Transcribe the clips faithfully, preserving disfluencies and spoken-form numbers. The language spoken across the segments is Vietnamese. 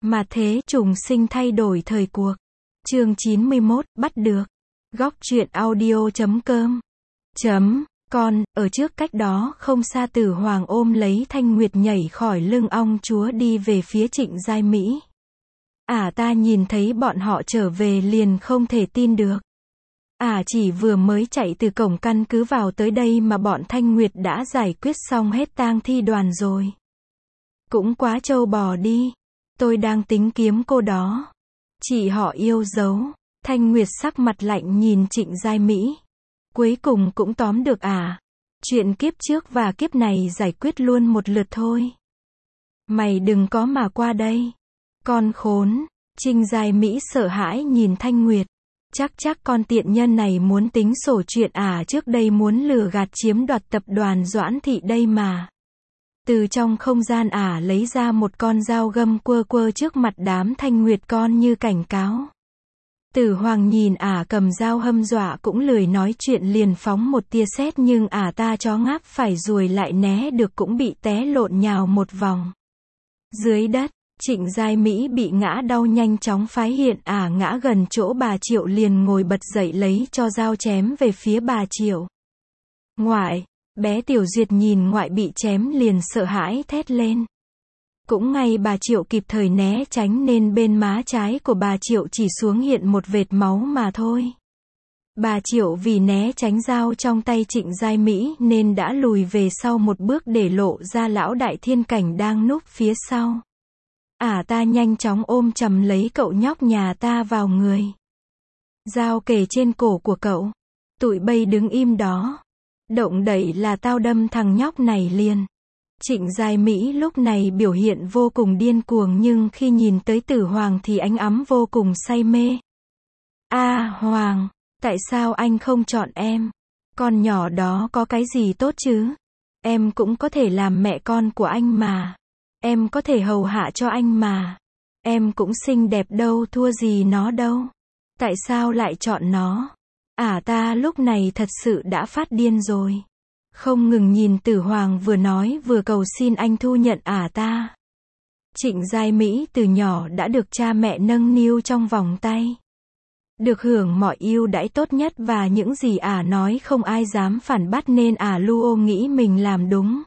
Mà thế trùng sinh thay đổi thời cuộc. Chương chín mươi mốt, bắt được. Góc truyện audio chấm com. Chấm, con, ở trước cách đó không xa Tử Hoàng ôm lấy Thanh Nguyệt nhảy khỏi lưng ong chúa đi về phía Trịnh Giai Mỹ. Ả à, ta nhìn thấy bọn họ trở về liền không thể tin được. Ả à, chỉ vừa mới chạy từ cổng căn cứ vào tới đây mà bọn Thanh Nguyệt đã giải quyết xong hết tang thi đoàn rồi. Cũng quá trâu bò đi. Tôi đang tính kiếm cô đó. Chị họ yêu dấu. Thanh Nguyệt sắc mặt lạnh nhìn Trịnh Giai Mỹ. Cuối cùng cũng tóm được à. Chuyện kiếp trước và kiếp này giải quyết luôn một lượt thôi. Mày đừng có mà qua đây. Con khốn. Trịnh Giai Mỹ sợ hãi nhìn Thanh Nguyệt. Chắc chắc con tiện nhân này muốn tính sổ chuyện à, trước đây muốn lừa gạt chiếm đoạt tập đoàn Doãn Thị đây mà. Từ trong không gian ả à lấy ra một con dao găm quơ quơ trước mặt đám Thanh Nguyệt con như cảnh cáo. Tử Hoàng nhìn ả à cầm dao hâm dọa cũng lười nói chuyện liền phóng một tia sét nhưng ả à ta chó ngáp phải ruồi lại né được cũng bị té lộn nhào một vòng. Dưới đất, Trịnh Giai Mỹ bị ngã đau nhanh chóng phái hiện ả à ngã gần chỗ bà Triệu liền ngồi bật dậy lấy cho dao chém về phía bà Triệu. Ngoại. Bé Tiểu Duyệt nhìn ngoại bị chém liền sợ hãi thét lên. Cũng ngay bà Triệu kịp thời né tránh nên bên má trái của bà Triệu chỉ xuống hiện một vệt máu mà thôi. Bà Triệu vì né tránh dao trong tay Trịnh Giai Mỹ nên đã lùi về sau một bước để lộ ra lão đại thiên cảnh đang núp phía sau. Ả à ta nhanh chóng ôm chầm lấy cậu nhóc nhà ta vào người. Dao kề trên cổ của cậu. Tụi bay đứng im đó. Động đậy là tao đâm thằng nhóc này liền. Trịnh Giai Mỹ lúc này biểu hiện vô cùng điên cuồng nhưng khi nhìn tới Tử Hoàng thì ánh ấm vô cùng say mê. A à, Hoàng, tại sao anh không chọn em? Con nhỏ đó có cái gì tốt chứ? Em cũng có thể làm mẹ con của anh mà. Em có thể hầu hạ cho anh mà. Em cũng xinh đẹp đâu thua gì nó đâu. Tại sao lại chọn nó? Ả à ta lúc này thật sự đã phát điên rồi. Không ngừng nhìn Tử Hoàng vừa nói vừa cầu xin anh thu nhận Ả à ta. Trịnh Giai Mỹ từ nhỏ đã được cha mẹ nâng niu trong vòng tay. Được hưởng mọi ưu đãi tốt nhất và những gì Ả à nói không ai dám phản bác nên Ả à luôn nghĩ mình làm đúng.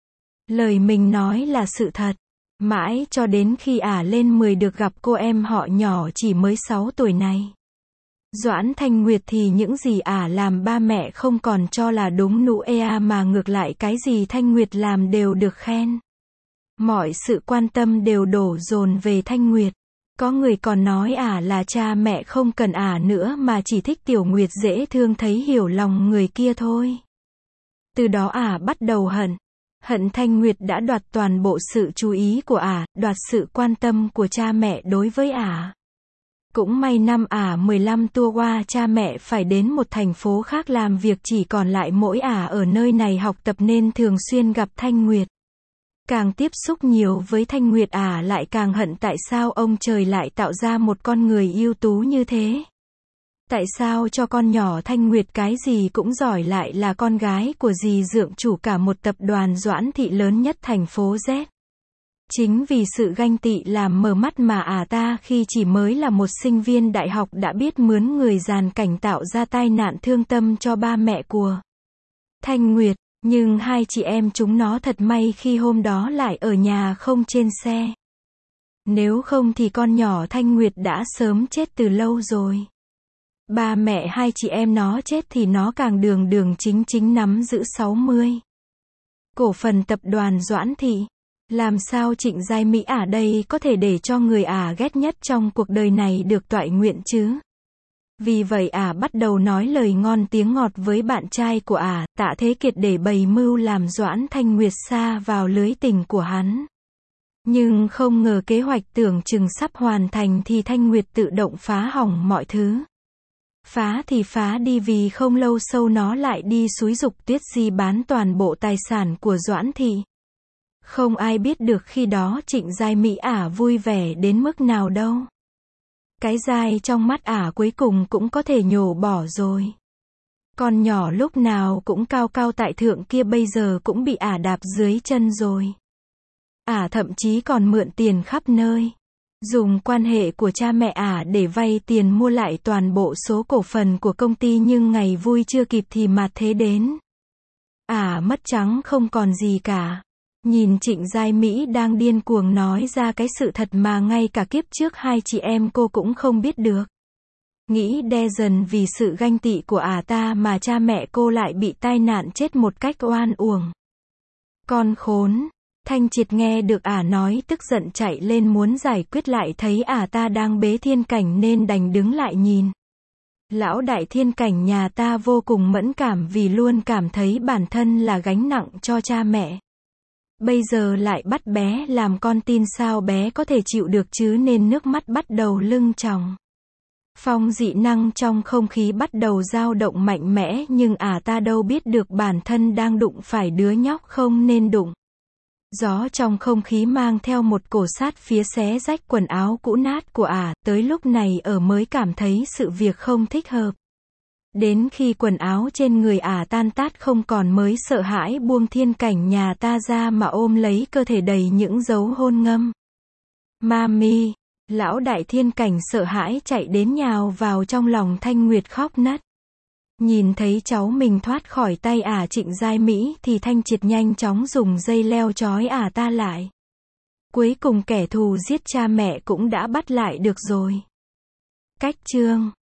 Lời mình nói là sự thật. Mãi cho đến khi Ả à lên mười được gặp cô em họ nhỏ chỉ mới sáu tuổi này. Doãn Thanh Nguyệt thì những gì ả à làm ba mẹ không còn cho là đúng nụ ea mà ngược lại cái gì Thanh Nguyệt làm đều được khen. Mọi sự quan tâm đều đổ dồn về Thanh Nguyệt. Có người còn nói ả à là cha mẹ không cần ả à nữa mà chỉ thích Tiểu Nguyệt dễ thương thấy hiểu lòng người kia thôi. Từ đó ả à bắt đầu hận. Hận Thanh Nguyệt đã đoạt toàn bộ sự chú ý của ả, à, đoạt sự quan tâm của cha mẹ đối với ả. À. Cũng may năm ả à mười lăm tua qua cha mẹ phải đến một thành phố khác làm việc chỉ còn lại mỗi ả à ở nơi này học tập nên thường xuyên gặp Thanh Nguyệt. Càng tiếp xúc nhiều với Thanh Nguyệt ả à lại càng hận tại sao ông trời lại tạo ra một con người ưu tú như thế. Tại sao cho con nhỏ Thanh Nguyệt cái gì cũng giỏi lại là con gái của dì dượng chủ cả một tập đoàn Doãn Thị lớn nhất thành phố Z. Chính vì sự ganh tị làm mờ mắt mà ả à ta khi chỉ mới là một sinh viên đại học đã biết mướn người giàn cảnh tạo ra tai nạn thương tâm cho ba mẹ của Thanh Nguyệt. Nhưng hai chị em chúng nó thật may khi hôm đó lại ở nhà không trên xe. Nếu không thì con nhỏ Thanh Nguyệt đã sớm chết từ lâu rồi. Ba mẹ hai chị em nó chết thì nó càng đường đường chính chính nắm giữ sáu mươi cổ phần tập đoàn Doãn Thị. Làm sao Trịnh Giai Mỹ ả đây có thể để cho người ả ghét nhất trong cuộc đời này được toại nguyện chứ? Vì vậy ả bắt đầu nói lời ngon tiếng ngọt với bạn trai của ả, Tạ Thế Kiệt để bày mưu làm Doãn Thanh Nguyệt sa vào lưới tình của hắn. Nhưng không ngờ kế hoạch tưởng chừng sắp hoàn thành thì Thanh Nguyệt tự động phá hỏng mọi thứ. Phá thì phá đi vì không lâu sau nó lại đi xúi giục Tuyết Di bán toàn bộ tài sản của Doãn Thị. Không ai biết được khi đó Trịnh Giai Mỹ ả vui vẻ đến mức nào đâu. Cái dai trong mắt ả cuối cùng cũng có thể nhổ bỏ rồi. Con nhỏ lúc nào cũng cao cao tại thượng kia bây giờ cũng bị ả đạp dưới chân rồi. Ả thậm chí còn mượn tiền khắp nơi. Dùng quan hệ của cha mẹ ả để vay tiền mua lại toàn bộ số cổ phần của công ty nhưng ngày vui chưa kịp thì mặt thế đến. Ả mất trắng không còn gì cả. Nhìn Trịnh Giai Mỹ đang điên cuồng nói ra cái sự thật mà ngay cả kiếp trước hai chị em cô cũng không biết được. Nghĩ đe dần vì sự ganh tị của ả ta mà cha mẹ cô lại bị tai nạn chết một cách oan uổng. Con khốn. Thanh Triệt nghe được ả nói tức giận chạy lên muốn giải quyết lại thấy ả ta đang bế thiên cảnh nên đành đứng lại nhìn. Lão đại thiên cảnh nhà ta vô cùng mẫn cảm vì luôn cảm thấy bản thân là gánh nặng cho cha mẹ. Bây giờ lại bắt bé làm con tin sao bé có thể chịu được chứ nên nước mắt bắt đầu lưng tròng. Phong dị năng trong không khí bắt đầu dao động mạnh mẽ nhưng ả ta đâu biết được bản thân đang đụng phải đứa nhóc không nên đụng. Gió trong không khí mang theo một cổ sát phía xé rách quần áo cũ nát của ả, tới lúc này ở mới cảm thấy sự việc không thích hợp. Đến khi quần áo trên người ả tan tát không còn mới sợ hãi buông thiên cảnh nhà ta ra mà ôm lấy cơ thể đầy những dấu hôn ngâm. Mami, lão đại thiên cảnh sợ hãi chạy đến nhào vào trong lòng Thanh Nguyệt khóc nấc. Nhìn thấy cháu mình thoát khỏi tay ả Trịnh Giai Mỹ thì Thanh Triệt nhanh chóng dùng dây leo trói ả ta lại. Cuối cùng kẻ thù giết cha mẹ cũng đã bắt lại được rồi. Cách chương